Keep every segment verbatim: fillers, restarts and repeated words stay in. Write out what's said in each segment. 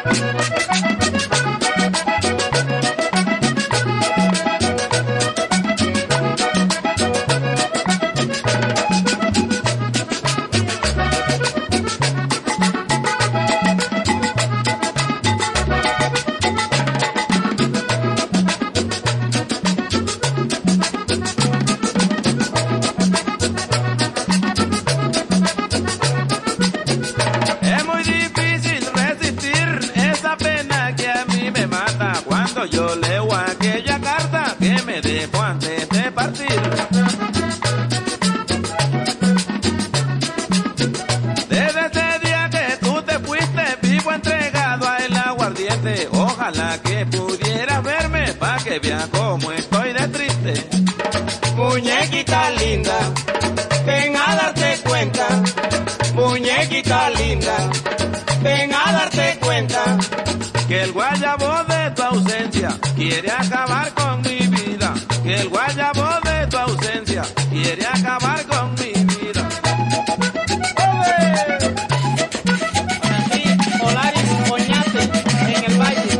Yo leo aquella carta que me dejó antes de partir. Desde ese día que tú te fuiste, vivo entregado a el aguardiente. Ojalá que pudieras verme pa' que veas cómo estoy de triste. Muñequita linda, ven a darte cuenta. Muñequita linda, ven a darte cuenta. Que el guayabo de tu ausencia quiere acabar con mi vida. Que el guayabo de tu ausencia quiere acabar con mi vida. ¡Ole! Para ti, Polaris Oñate, en el valle.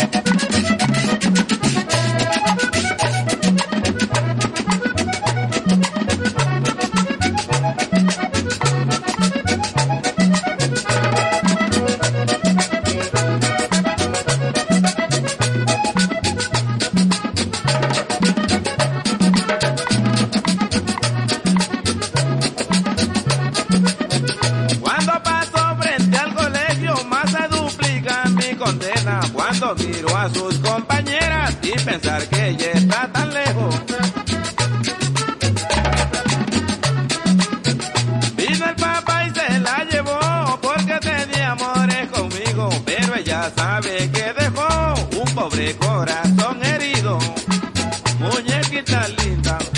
Cuando miro a sus compañeras y pensar que ella está tan lejos. Vino el papá y se la llevó porque tenía amores conmigo, pero ella sabe que dejó un pobre corazón herido. Muñequita linda,